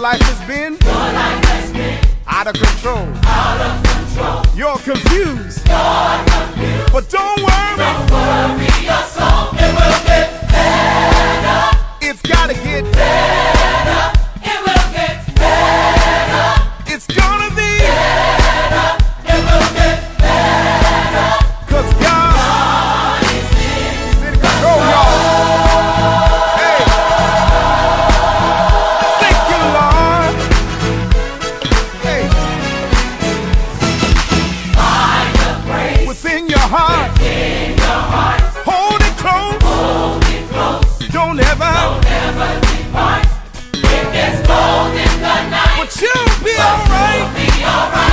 life has been out of control. You're confused. But don't worry. Your soul, it will get better. It's gotta get Better. It will get better. It's gonna be Better. It will get better. 'cause God is in control, y'all. Hey. Thank you, Lord. Hey. Find the praise Within your heart. in your heart. Hold it close. Hold it close. Don't ever. Never depart. It gets cold in the night. But you'll be alright. Be alright.